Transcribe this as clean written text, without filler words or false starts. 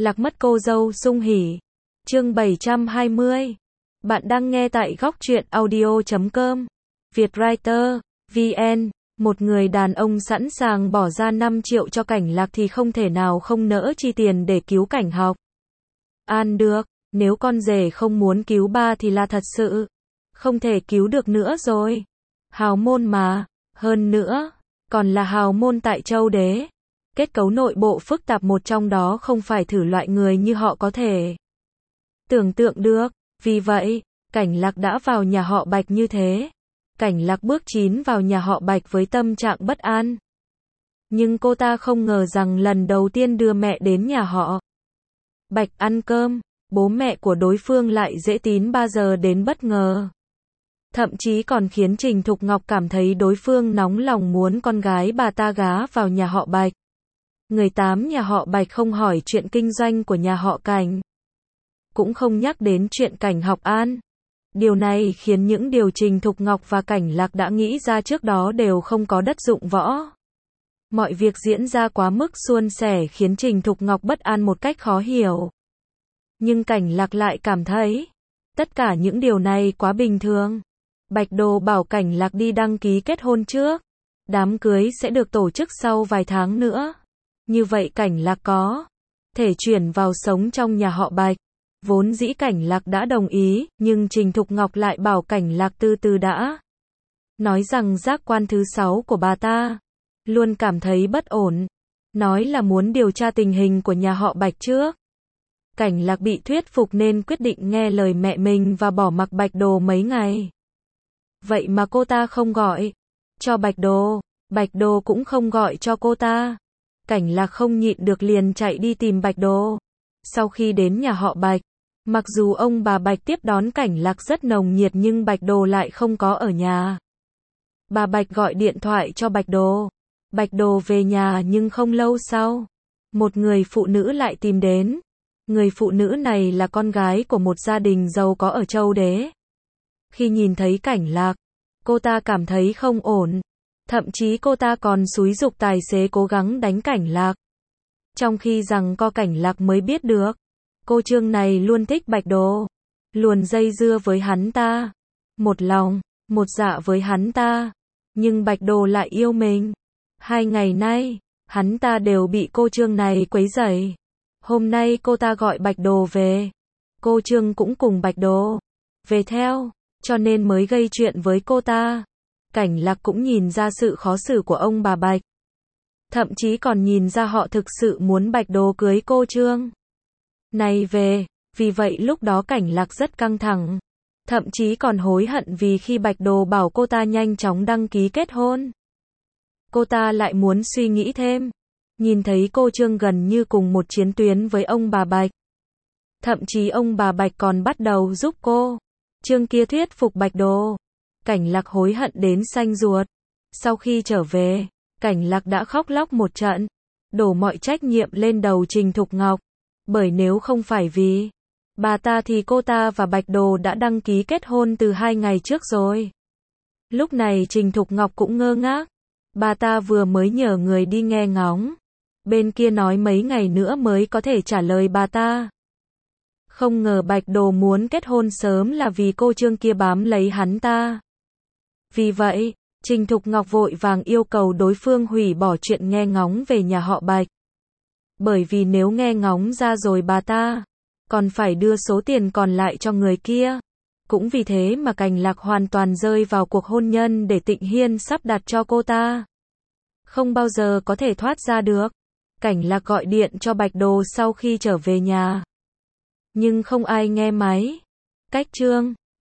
Lạc mất cô dâu sung hỉ. Chương 720. Bạn đang nghe tại góc truyện audio.com. Vietwriter, VN. Một người đàn ông sẵn sàng bỏ ra 5 triệu cho Cảnh Lạc thì không thể nào không nỡ chi tiền để cứu Cảnh Học An được. Nếu con rể không muốn cứu ba thì là thật sự không thể cứu được nữa rồi. Hào môn mà, hơn nữa, còn là hào môn tại Châu Đế. Kết cấu nội bộ phức tạp, một trong đó không phải thử loại người như họ có thể tưởng tượng được. Vì vậy, Cảnh Lạc đã vào nhà họ Bạch như thế. Cảnh Lạc bước chín vào nhà họ Bạch với tâm trạng bất an. Nhưng cô ta không ngờ rằng lần đầu tiên đưa mẹ đến nhà họ Bạch ăn cơm, bố mẹ của đối phương lại dễ tín 3 giờ đến bất ngờ. Thậm chí còn khiến Trình Thục Ngọc cảm thấy đối phương nóng lòng muốn con gái bà ta gá vào nhà họ Bạch. Người tám nhà họ Bạch không hỏi chuyện kinh doanh của nhà họ Cảnh, cũng không nhắc đến chuyện Cảnh Học An. Điều này khiến những điều Trình Thục Ngọc và Cảnh Lạc đã nghĩ ra trước đó đều không có đất dụng võ. Mọi việc diễn ra quá mức suôn sẻ khiến Trình Thục Ngọc bất an một cách khó hiểu. Nhưng Cảnh Lạc lại cảm thấy tất cả những điều này quá bình thường. Bạch Đồ bảo Cảnh Lạc đi đăng ký kết hôn trước. Đám cưới sẽ được tổ chức sau vài tháng nữa. Như vậy Cảnh Lạc có thể chuyển vào sống trong nhà họ Bạch. Vốn dĩ Cảnh Lạc đã đồng ý, nhưng Trình Thục Ngọc lại bảo Cảnh Lạc từ từ đã. Nói rằng giác quan thứ 6 của bà ta luôn cảm thấy bất ổn. Nói là muốn điều tra tình hình của nhà họ Bạch trước. Cảnh Lạc bị thuyết phục nên quyết định nghe lời mẹ mình và bỏ mặc Bạch Đồ mấy ngày. Vậy mà cô ta không gọi cho Bạch Đồ. Bạch Đồ cũng không gọi cho cô ta. Cảnh Lạc không nhịn được liền chạy đi tìm Bạch Đồ. Sau khi đến nhà họ Bạch, mặc dù ông bà Bạch tiếp đón Cảnh Lạc rất nồng nhiệt nhưng Bạch Đồ lại không có ở nhà. Bà Bạch gọi điện thoại cho Bạch Đồ. Bạch Đồ về nhà nhưng không lâu sau, một người phụ nữ lại tìm đến. Người phụ nữ này là con gái của một gia đình giàu có ở Châu Đế. Khi nhìn thấy Cảnh Lạc, cô ta cảm thấy không ổn. Thậm chí cô ta còn xúi giục tài xế cố gắng đánh Cảnh Lạc. Trong khi rằng Cảnh Lạc mới biết được, cô Trương này luôn thích Bạch Đồ, luôn dây dưa với hắn ta, một lòng, một dạ với hắn ta. Nhưng Bạch Đồ lại yêu mình. 2 ngày nay, hắn ta đều bị cô Trương này quấy rầy. Hôm nay cô ta gọi Bạch Đồ về. Cô Trương cũng cùng Bạch Đồ về theo, cho nên mới gây chuyện với cô ta. Cảnh Lạc cũng nhìn ra sự khó xử của ông bà Bạch. Thậm chí còn nhìn ra họ thực sự muốn Bạch Đồ cưới cô Trương này về. Vì vậy lúc đó Cảnh Lạc rất căng thẳng. Thậm chí còn hối hận vì khi Bạch Đồ bảo cô ta nhanh chóng đăng ký kết hôn. Cô ta lại muốn suy nghĩ thêm. Nhìn thấy cô Trương gần như cùng một chiến tuyến với ông bà Bạch. Thậm chí ông bà Bạch còn bắt đầu giúp cô Trương kia thuyết phục Bạch Đồ. Cảnh Lạc hối hận đến xanh ruột. Sau khi trở về, Cảnh Lạc đã khóc lóc một trận, đổ mọi trách nhiệm lên đầu Trình Thục Ngọc. Bởi nếu không phải vì bà ta thì cô ta và Bạch Đồ đã đăng ký kết hôn từ 2 ngày trước rồi. Lúc này Trình Thục Ngọc cũng ngơ ngác. Bà ta vừa mới nhờ người đi nghe ngóng. Bên kia nói mấy ngày nữa mới có thể trả lời bà ta. Không ngờ Bạch Đồ muốn kết hôn sớm là vì cô Trương kia bám lấy hắn ta. Vì vậy, Trình Thục Ngọc vội vàng yêu cầu đối phương hủy bỏ chuyện nghe ngóng về nhà họ Bạch. Bởi vì nếu nghe ngóng ra rồi bà ta còn phải đưa số tiền còn lại cho người kia. Cũng vì thế mà Cảnh Lạc hoàn toàn rơi vào cuộc hôn nhân để Tịnh Hiên sắp đặt cho cô ta. Không bao giờ có thể thoát ra được. Cảnh Lạc gọi điện cho Bạch Đồ sau khi trở về nhà. Nhưng không ai nghe máy. Cách Trương